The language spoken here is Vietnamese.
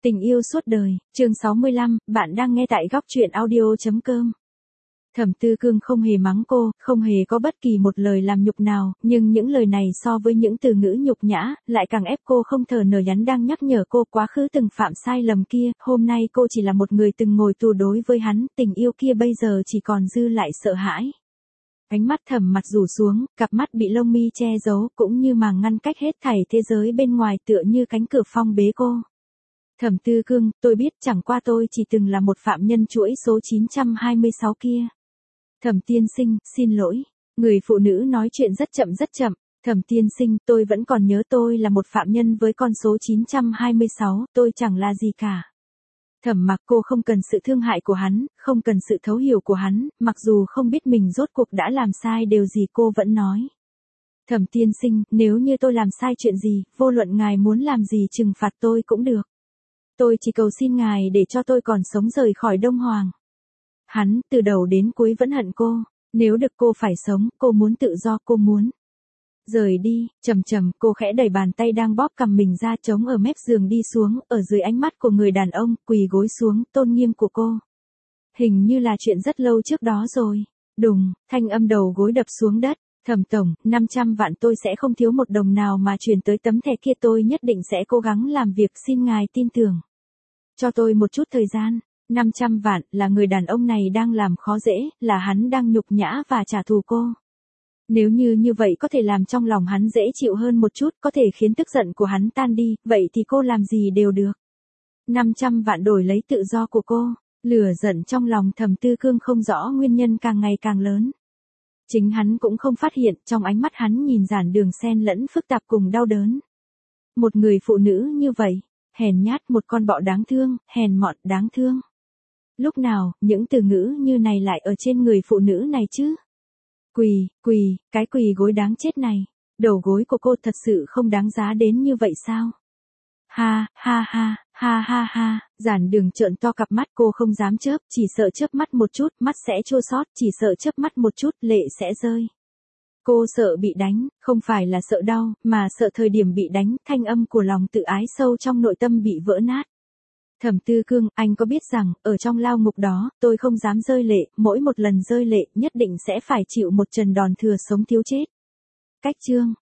Tình yêu suốt đời, chương 65, bạn đang nghe tại góc truyện audio.com. Thẩm Tư Cương không hề mắng cô, không hề có bất kỳ một lời làm nhục nào, nhưng những lời này so với những từ ngữ nhục nhã, lại càng ép cô không thở nổi. Hắn đang nhắc nhở cô quá khứ từng phạm sai lầm kia, hôm nay cô chỉ là một người từng ngồi tù đối với hắn, tình yêu kia bây giờ chỉ còn dư lại sợ hãi. Ánh mắt Thẩm Mặc rủ xuống, cặp mắt bị lông mi che giấu, cũng như màng ngăn cách hết thảy thế giới bên ngoài, tựa như cánh cửa phong bế cô. Thẩm Tư Cương, tôi biết, chẳng qua tôi chỉ từng là một phạm nhân chuỗi số 926 kia. Thẩm tiên sinh, xin lỗi. Người phụ nữ nói chuyện rất chậm rất chậm. Thẩm tiên sinh, tôi vẫn còn nhớ tôi là một phạm nhân với con số 926, tôi chẳng là gì cả. Thẩm Mặc, cô không cần sự thương hại của hắn, không cần sự thấu hiểu của hắn, mặc dù không biết mình rốt cuộc đã làm sai điều gì cô vẫn nói. Thẩm tiên sinh, nếu như tôi làm sai chuyện gì, vô luận ngài muốn làm gì trừng phạt tôi cũng được. Tôi chỉ cầu xin ngài để cho tôi còn sống rời khỏi Đông Hoàng. Hắn, từ đầu đến cuối vẫn hận cô. Nếu được cô phải sống, cô muốn tự do, cô muốn rời đi. Chậm, cô khẽ đẩy bàn tay đang bóp cằm mình ra, trống ở mép giường đi xuống, ở dưới ánh mắt của người đàn ông, quỳ gối xuống, tôn nghiêm của cô. Hình như là chuyện rất lâu trước đó rồi. Đùng, thanh âm đầu gối đập xuống đất. Thẩm tổng, 500 vạn tôi sẽ không thiếu một đồng nào mà chuyển tới tấm thẻ kia, tôi nhất định sẽ cố gắng làm việc, xin ngài tin tưởng. Cho tôi một chút thời gian. 500 vạn, là người đàn ông này đang làm khó dễ, là hắn đang nhục nhã và trả thù cô. Nếu như vậy có thể làm trong lòng hắn dễ chịu hơn một chút, có thể khiến tức giận của hắn tan đi, vậy thì cô làm gì đều được. 500 vạn đổi lấy tự do của cô. Lửa giận trong lòng Thẩm Tư Cương không rõ nguyên nhân càng ngày càng lớn. Chính hắn cũng không phát hiện, trong ánh mắt hắn nhìn giản đường xen lẫn phức tạp cùng đau đớn. Một người phụ nữ như vậy, hèn nhát, một con bọ đáng thương, hèn mọn, đáng thương. Lúc nào, những từ ngữ như này lại ở trên người phụ nữ này chứ? Quỳ, cái quỳ gối đáng chết này. Đầu gối của cô thật sự không đáng giá đến như vậy sao? Ha, giản đường trợn to cặp mắt, cô không dám chớp, chỉ sợ chớp mắt một chút, mắt sẽ chua xót, chỉ sợ chớp mắt một chút, lệ sẽ rơi. Cô sợ bị đánh, không phải là sợ đau, mà sợ thời điểm bị đánh, thanh âm của lòng tự ái sâu trong nội tâm bị vỡ nát. Thẩm Tư Cương, anh có biết rằng, ở trong lao ngục đó, tôi không dám rơi lệ, mỗi một lần rơi lệ, nhất định sẽ phải chịu một trận đòn thừa sống thiếu chết. Cách chương.